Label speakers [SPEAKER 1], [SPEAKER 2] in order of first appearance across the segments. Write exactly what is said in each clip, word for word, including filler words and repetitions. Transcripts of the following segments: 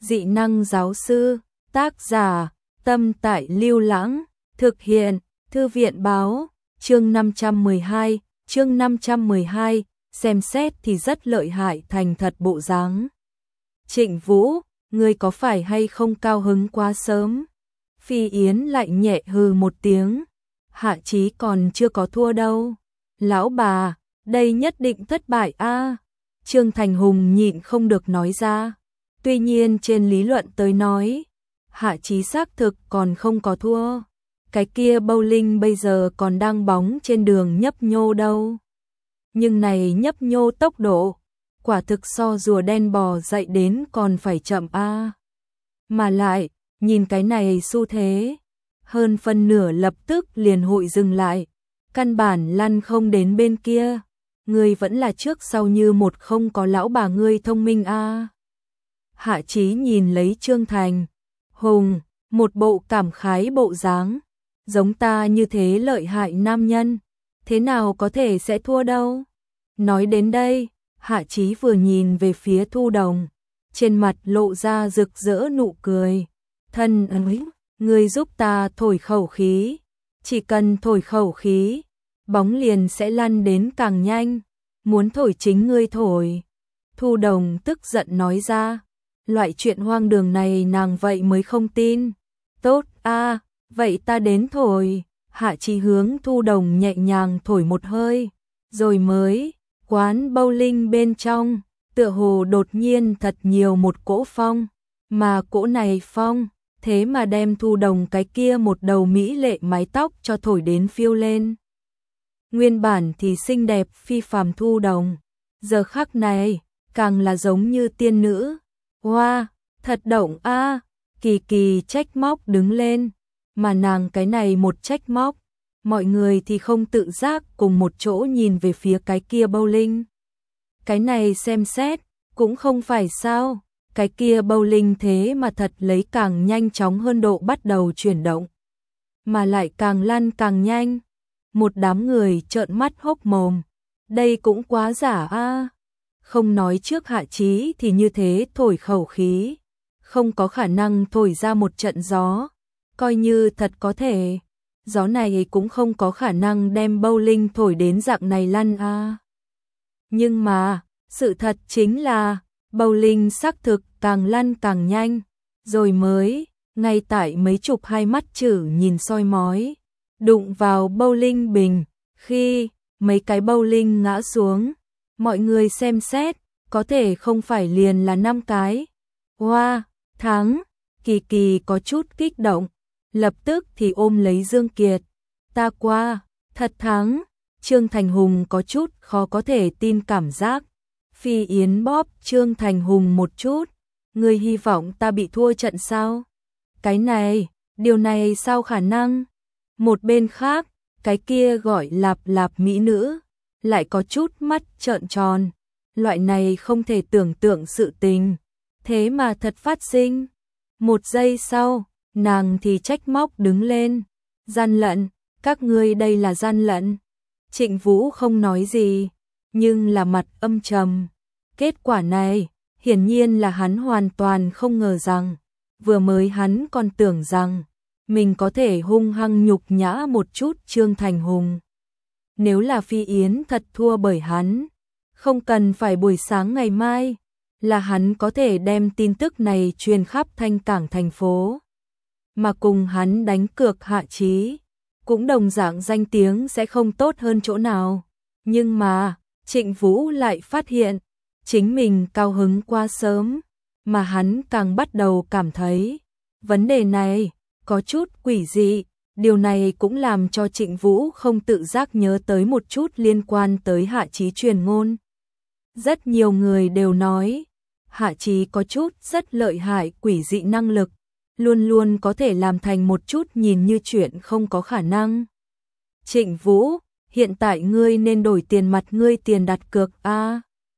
[SPEAKER 1] Dị năng giáo sư, tác giả, Tâm Tại Lưu Lãng, thực hiện, Thư viện báo, chương năm trăm mười hai, chương năm trăm mười hai, xem xét thì rất lợi hại thành thật bộ dáng. Trịnh Vũ, ngươi có phải hay không cao hứng quá sớm? Phi Yến lạnh nhẹ hừ một tiếng, Hạ Chí còn chưa có thua đâu. Lão bà, đây nhất định thất bại a. Trương Thành Hùng nhịn không được nói ra. Tuy nhiên trên lý luận tới nói, Hạ Chí xác thực còn không có thua. Cái kia bowling bây giờ còn đang bóng trên đường nhấp nhô đâu. Nhưng này nhấp nhô tốc độ, quả thực so rùa đen bò dậy đến còn phải chậm a. Mà lại, nhìn cái này xu thế, hơn phân nửa lập tức liền hội dừng lại, căn bản lăn không đến bên kia. Ngươi vẫn là trước sau như một không có lão bà ngươi thông minh a. Hạ Chí nhìn lấy Trương Thành Hùng, một bộ cảm khái bộ dáng, giống ta như thế lợi hại nam nhân, thế nào có thể sẽ thua đâu. Nói đến đây, Hạ Chí vừa nhìn về phía Thu Đồng, trên mặt lộ ra rực rỡ nụ cười. Thân ơi, ngươi giúp ta thổi khẩu khí, chỉ cần thổi khẩu khí, bóng liền sẽ lăn đến càng nhanh, muốn thổi chính ngươi thổi. Thu Đồng tức giận nói ra, loại chuyện hoang đường này nàng vậy mới không tin. Tốt a, vậy ta đến thổi. Hạ Chí hướng Thu Đồng nhẹ nhàng thổi một hơi, rồi mới, quán bowling bên trong, tựa hồ đột nhiên thật nhiều một cỗ phong, mà cỗ này phong, thế mà đem Thu Đồng cái kia một đầu mỹ lệ mái tóc cho thổi đến phiêu lên. Nguyên bản thì xinh đẹp phi phàm Thu Đồng, giờ khắc này, càng là giống như tiên nữ. Hoa, wow, thật động a. Kỳ Kỳ trách móc đứng lên, mà nàng cái này một trách móc, mọi người thì không tự giác cùng một chỗ nhìn về phía cái kia bowling. Cái này xem xét, cũng không phải sao, cái kia bowling thế mà thật lấy càng nhanh chóng hơn độ bắt đầu chuyển động, mà lại càng lăn càng nhanh. Một đám người trợn mắt hốc mồm, đây cũng quá giả a. Không nói trước Hạ Chí thì như thế thổi khẩu khí, không có khả năng thổi ra một trận gió, coi như thật có thể, gió này cũng không có khả năng đem bowling thổi đến dạng này lăn a. Nhưng mà, sự thật chính là, bowling xác thực càng lăn càng nhanh, rồi mới, ngay tại mấy chục hai mắt chử nhìn soi mói, đụng vào bowling bình, khi mấy cái bowling ngã xuống, mọi người xem xét, có thể không phải liền là năm cái. Hoa, wow, thắng, Kỳ Kỳ có chút kích động, lập tức thì ôm lấy Dương Kiệt. Ta qua, thật thắng. Trương Thành Hùng có chút khó có thể tin cảm giác. Phi Yến bóp Trương Thành Hùng một chút. Ngươi hy vọng ta bị thua trận sao? Cái này, điều này sao khả năng? Một bên khác, cái kia gọi lạp lạp mỹ nữ, lại có chút mắt trợn tròn. Loại này không thể tưởng tượng sự tình, thế mà thật phát sinh. Một giây sau, nàng thì trách móc đứng lên. Gian lận, các ngươi đây là gian lận. Trịnh Vũ không nói gì, nhưng là mặt âm trầm. Kết quả này, hiển nhiên là hắn hoàn toàn không ngờ rằng, vừa mới hắn còn tưởng rằng, mình có thể hung hăng nhục nhã một chút Trương Thành Hùng. Nếu là Phi Yến thật thua bởi hắn, không cần phải buổi sáng ngày mai, là hắn có thể đem tin tức này truyền khắp Thanh Cảng thành phố. Mà cùng hắn đánh cược Hạ Chí, cũng đồng dạng danh tiếng sẽ không tốt hơn chỗ nào. Nhưng mà, Trịnh Vũ lại phát hiện, chính mình cao hứng quá sớm, mà hắn càng bắt đầu cảm thấy, vấn đề này, có chút quỷ dị. Điều này cũng làm cho Trịnh Vũ không tự giác nhớ tới một chút liên quan tới Hạ Chí truyền ngôn. Rất nhiều người đều nói, Hạ Chí có chút rất lợi hại quỷ dị năng lực, luôn luôn có thể làm thành một chút nhìn như chuyện không có khả năng. Trịnh Vũ, hiện tại ngươi nên đổi tiền mặt ngươi tiền đặt cược a.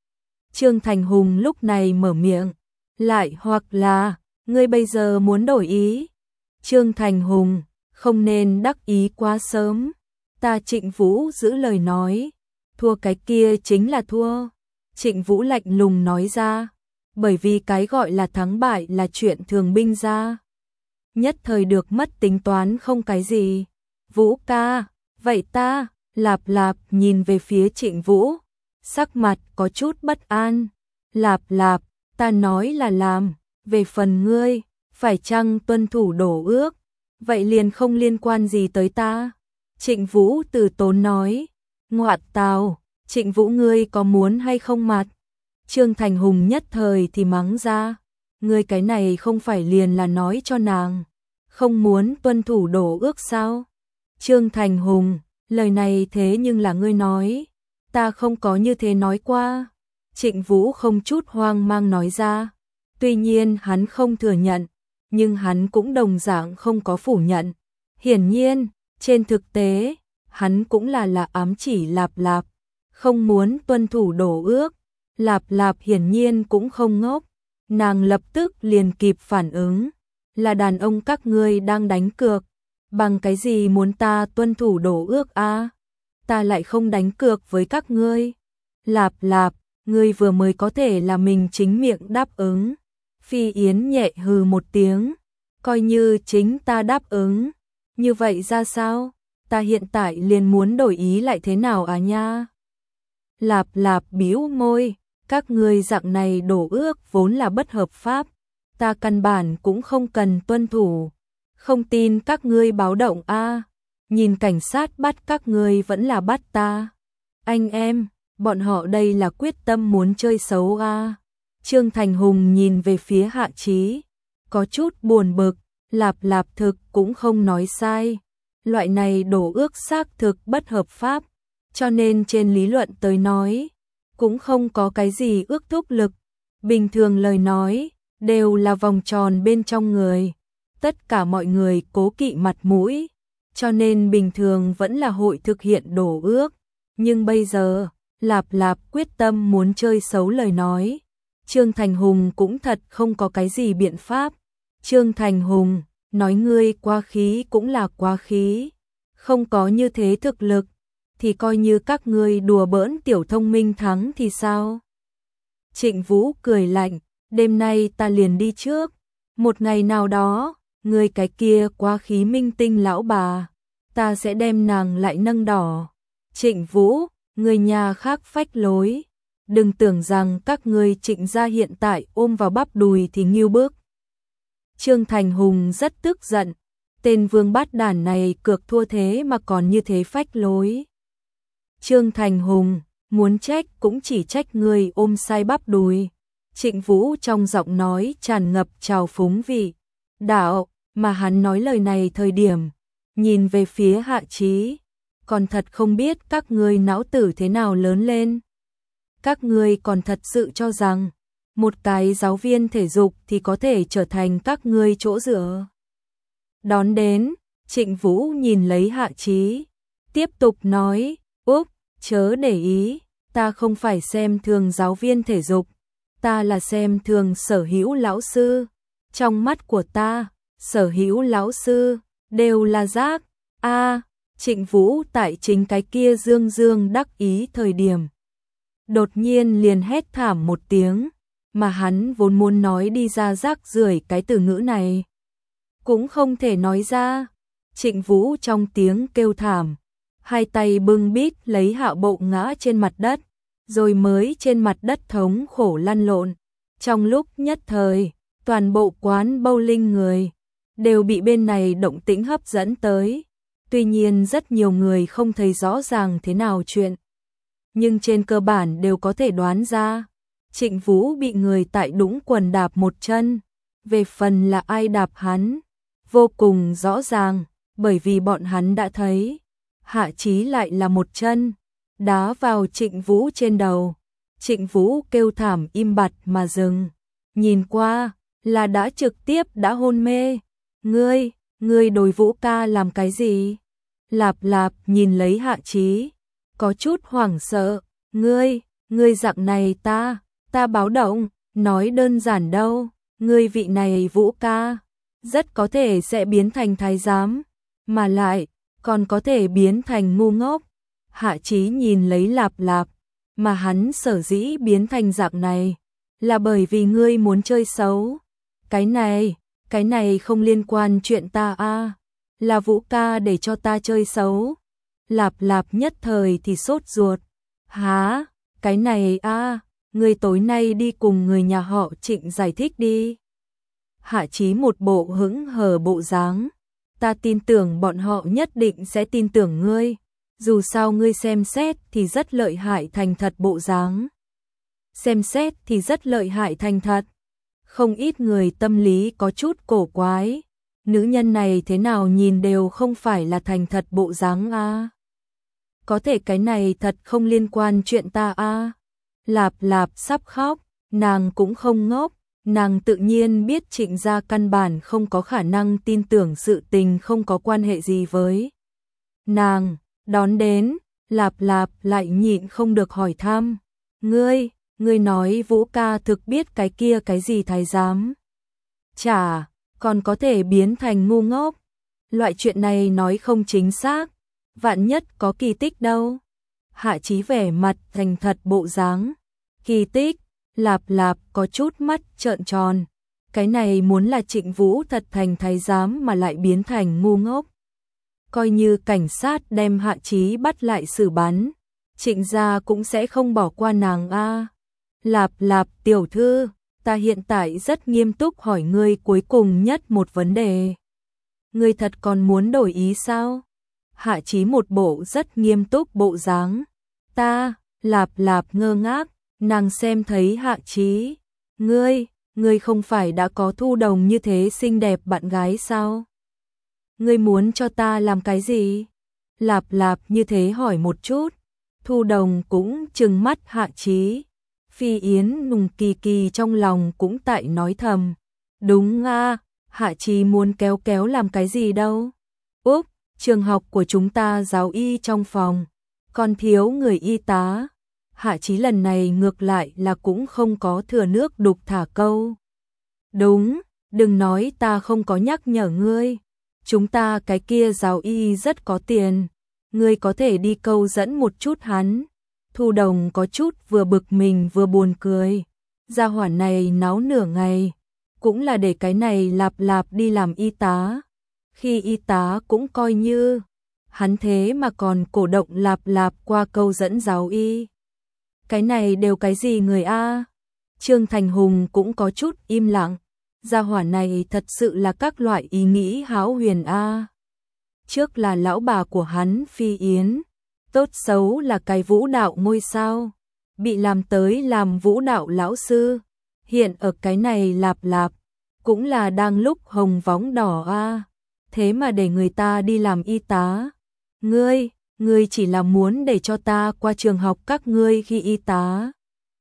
[SPEAKER 1] Trương Thành Hùng lúc này mở miệng, lại hoặc là, ngươi bây giờ muốn đổi ý. Trương Thành Hùng, không nên đắc ý quá sớm. Ta Trịnh Vũ giữ lời nói, thua cái kia chính là thua. Trịnh Vũ lạnh lùng nói ra, bởi vì cái gọi là thắng bại là chuyện thường binh ra. Nhất thời được mất tính toán không cái gì. Vũ ca, vậy ta, Lạp Lạp nhìn về phía Trịnh Vũ, sắc mặt có chút bất an. Lạp Lạp, ta nói là làm, về phần ngươi, phải chăng tuân thủ đổ ước, vậy liền không liên quan gì tới ta. Trịnh Vũ từ tốn nói, ngoạn tào, Trịnh Vũ ngươi có muốn hay không mặt? Trương Thành Hùng nhất thời thì mắng ra, ngươi cái này không phải liền là nói cho nàng, không muốn tuân thủ đổ ước sao? Trương Thành Hùng, lời này thế nhưng là ngươi nói, ta không có như thế nói qua. Trịnh Vũ không chút hoang mang nói ra, tuy nhiên hắn không thừa nhận, nhưng hắn cũng đồng dạng không có phủ nhận. Hiển nhiên, trên thực tế, hắn cũng là là ám chỉ Lạp Lạp, không muốn tuân thủ đổ ước. Lạp Lạp hiển nhiên cũng không ngốc, nàng lập tức liền kịp phản ứng, là đàn ông các ngươi đang đánh cược, bằng cái gì muốn ta tuân thủ đổ ước a? À? Ta lại không đánh cược với các ngươi. Lạp Lạp, ngươi vừa mới có thể là mình chính miệng đáp ứng. Phi Yến nhẹ hừ một tiếng, coi như chính ta đáp ứng, như vậy ra sao? Ta hiện tại liền muốn đổi ý lại thế nào à nha? Lạp Lạp bĩu môi, các ngươi dạng này đổ ước vốn là bất hợp pháp, ta căn bản cũng không cần tuân thủ. Không tin các ngươi báo động a, à, nhìn cảnh sát bắt các ngươi vẫn là bắt ta. Anh em, bọn họ đây là quyết tâm muốn chơi xấu a. À. Trương Thành Hùng nhìn về phía Hạ Chí, có chút buồn bực, Lạp Lạp thực cũng không nói sai. Loại này đổ ước xác thực bất hợp pháp, cho nên trên lý luận tới nói, cũng không có cái gì ước thúc lực. Bình thường lời nói, đều là vòng tròn bên trong người. Tất cả mọi người cố kỵ mặt mũi, cho nên bình thường vẫn là hội thực hiện đổ ước. Nhưng bây giờ, Lạp Lạp quyết tâm muốn chơi xấu lời nói. Trương Thành Hùng cũng thật không có cái gì biện pháp. Trương Thành Hùng, nói ngươi quá khí cũng là quá khí. Không có như thế thực lực, thì coi như các ngươi đùa bỡn tiểu thông minh thắng thì sao? Trịnh Vũ cười lạnh, đêm nay ta liền đi trước. Một ngày nào đó, ngươi cái kia quá khí minh tinh lão bà, ta sẽ đem nàng lại nâng đỏ. Trịnh Vũ, người nhà khác phách lối. Đừng tưởng rằng các ngươi Trịnh gia hiện tại ôm vào bắp đùi thì nghiêu bước. Trương Thành Hùng rất tức giận, tên vương bát đản này cược thua thế mà còn như thế phách lối. Trương Thành Hùng, muốn trách cũng chỉ trách ngươi ôm sai bắp đùi. Trịnh Vũ trong giọng nói tràn ngập trào phúng vị đạo, mà hắn nói lời này thời điểm, nhìn về phía Hạ Chí, còn thật không biết các ngươi não tử thế nào lớn lên. Các ngươi còn thật sự cho rằng, một cái giáo viên thể dục thì có thể trở thành các ngươi chỗ dựa. Đón đến, Trịnh Vũ nhìn lấy Hạ Chí, tiếp tục nói, Úc, chớ để ý, ta không phải xem thường giáo viên thể dục, ta là xem thường sở hữu lão sư. Trong mắt của ta, sở hữu lão sư, đều là rác. A, Trịnh Vũ tại chính cái kia dương dương đắc ý thời điểm. Đột nhiên liền hét thảm một tiếng, mà hắn vốn muốn nói đi ra rác rưởi cái từ ngữ này. Cũng không thể nói ra. Trịnh Vũ trong tiếng kêu thảm, hai tay bưng bít lấy Hạ Bộ ngã trên mặt đất, rồi mới trên mặt đất thống khổ lăn lộn. Trong lúc nhất thời, toàn bộ quán bowling người đều bị bên này động tĩnh hấp dẫn tới. Tuy nhiên rất nhiều người không thấy rõ ràng thế nào chuyện, nhưng trên cơ bản đều có thể đoán ra. Trịnh Vũ bị người tại đũng quần đạp một chân. Về phần là ai đạp hắn, vô cùng rõ ràng, bởi vì bọn hắn đã thấy. Hạ Chí lại là một chân đá vào Trịnh Vũ trên đầu. Trịnh Vũ kêu thảm im bặt mà dừng, nhìn qua là đã trực tiếp đã hôn mê. Ngươi, ngươi đối Vũ ca làm cái gì? Lạp Lạp nhìn lấy Hạ Chí, có chút hoảng sợ. Ngươi, ngươi dạng này ta, ta báo động, nói đơn giản đâu. Ngươi vị này Vũ ca, rất có thể sẽ biến thành thái giám, mà lại, còn có thể biến thành ngu ngốc. Hạ Chí nhìn lấy Lạp Lạp, mà hắn sở dĩ biến thành dạng này, Là bởi vì ngươi muốn chơi xấu. Cái này, cái này không liên quan chuyện ta a, là Vũ ca để cho ta chơi xấu. Lạp Lạp nhất thời thì sốt ruột. Hả, cái này a, ngươi tối nay đi cùng người nhà họ Trịnh giải thích đi. Hạ Chí một bộ hững hờ bộ dáng. Ta tin tưởng bọn họ nhất định sẽ tin tưởng ngươi. Dù sao ngươi xem xét thì rất lợi hại thành thật bộ dáng. Xem xét thì rất lợi hại thành thật. Không ít người tâm lý có chút cổ quái. Nữ nhân này thế nào nhìn đều không phải là thành thật bộ dáng a. Có thể cái này thật không liên quan chuyện ta a. Lạp Lạp sắp khóc, nàng cũng không ngốc. Nàng tự nhiên biết Trịnh gia căn bản không có khả năng tin tưởng sự tình không có quan hệ gì với nàng. Đón đến, Lạp Lạp lại nhịn không được hỏi thăm. Ngươi, ngươi nói Vũ ca thực biết cái kia cái gì thái giám? Chả, còn có thể biến thành ngu ngốc. Loại chuyện này nói không chính xác. Vạn nhất có kỳ tích đâu. Hạ Chí vẻ mặt thành thật bộ dáng. Kỳ tích, Lạp Lạp có chút mắt trợn tròn. Cái này muốn là Trịnh Vũ thật thành thái giám mà lại biến thành ngu ngốc. Coi như cảnh sát đem Hạ Chí bắt lại xử bắn, Trịnh gia cũng sẽ không bỏ qua nàng a. Lạp Lạp tiểu thư, ta hiện tại rất nghiêm túc hỏi ngươi cuối cùng nhất một vấn đề. Ngươi thật còn muốn đổi ý sao? Hạ Chí một bộ rất nghiêm túc bộ dáng. Ta, Lạp Lạp ngơ ngác, nàng xem thấy Hạ Chí. Ngươi, ngươi không phải đã có Thu Đồng như thế xinh đẹp bạn gái sao? Ngươi muốn cho ta làm cái gì? Lạp Lạp như thế hỏi một chút. Thu Đồng cũng trừng mắt Hạ Chí. Phi Yến nùng kỳ kỳ trong lòng cũng tại nói thầm. Đúng a, Hạ Chí muốn kéo kéo làm cái gì đâu? Úp, trường học của chúng ta giáo y trong phòng, còn thiếu người y tá. Hạ Chí lần này ngược lại là cũng không có thừa nước đục thả câu. Đúng, đừng nói ta không có nhắc nhở ngươi. Chúng ta cái kia giáo y rất có tiền. Ngươi có thể đi câu dẫn một chút hắn. Thu Đồng có chút vừa bực mình vừa buồn cười. Gia hỏa này náo nửa ngày. Cũng là để cái này Lạp Lạp đi làm y tá. Khi y tá cũng coi như. Hắn thế mà còn cổ động Lạp Lạp qua câu dẫn giáo y. Cái này đều cái gì người a? Trương Thành Hùng cũng có chút im lặng. Gia hỏa này thật sự là các loại ý nghĩ hão huyền a. Trước là lão bà của hắn Phi Yến, tốt xấu là cái vũ đạo ngôi sao, bị làm tới làm vũ đạo lão sư. Hiện ở cái này Lạp Lạp, cũng là đang lúc hồng vóng đỏ a. Thế mà để người ta đi làm y tá. Ngươi, ngươi chỉ là muốn để cho ta qua trường học các ngươi khi y tá.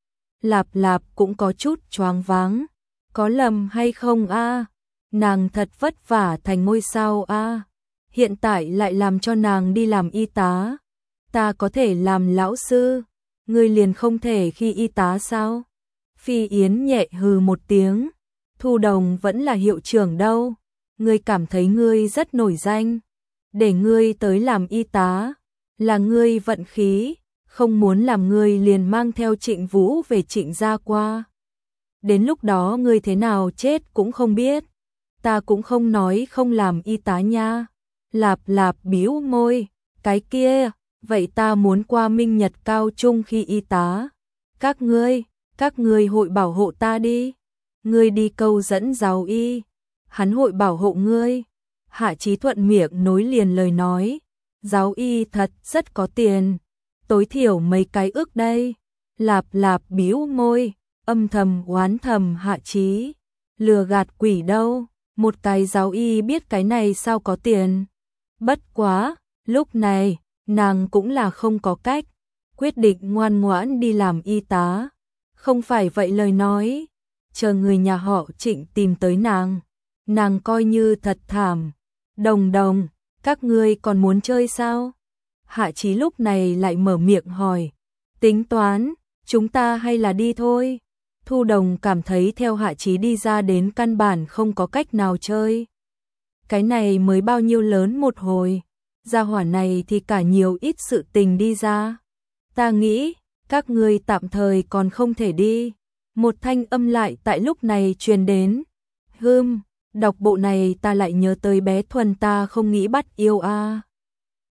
[SPEAKER 1] Lạp Lạp cũng có chút choáng váng. Có lầm hay không a? Nàng thật vất vả thành ngôi sao a. Hiện tại lại làm cho nàng đi làm y tá. Ta có thể làm lão sư, ngươi liền không thể khi y tá sao? Phi Yến nhẹ hừ một tiếng. Thu Đồng vẫn là hiệu trưởng đâu. Ngươi cảm thấy ngươi rất nổi danh. Để ngươi tới làm y tá, là ngươi vận khí, không muốn làm ngươi liền mang theo Trịnh Vũ về Trịnh gia qua. Đến lúc đó ngươi thế nào chết cũng không biết. Ta cũng không nói không làm y tá nha. Lạp Lạp bĩu môi. Cái kia, vậy ta muốn qua Minh Nhật cao trung khi y tá. Các ngươi, các ngươi hội bảo hộ ta đi. Ngươi đi câu dẫn giáo y, hắn hội bảo hộ ngươi. Hạ Chí thuận miệng nối liền lời nói. Giáo y thật rất có tiền, tối thiểu mấy cái ước đây. Lạp Lạp bĩu môi, âm thầm oán thầm Hạ Chí. Lừa gạt quỷ đâu, một cái giáo y biết cái này sao có tiền. Bất quá, lúc này, nàng cũng là không có cách, quyết định ngoan ngoãn đi làm y tá. Không phải vậy lời nói, chờ người nhà họ Trịnh tìm tới nàng, nàng coi như thật thảm. Đồng Đồng, các ngươi còn muốn chơi sao? Hạ Chí lúc này lại mở miệng hỏi. Tính toán, chúng ta hay là đi thôi? Thu Đồng cảm thấy theo Hạ Chí đi ra đến căn bản không có cách nào chơi. Cái này mới bao nhiêu lớn một hồi, gia hỏa này thì cả nhiều ít sự tình đi ra. Ta nghĩ, các ngươi tạm thời còn không thể đi. Một thanh âm lại tại lúc này truyền đến. Hừm, đọc bộ này ta lại nhớ tới bé Thuần ta không nghĩ bắt yêu a.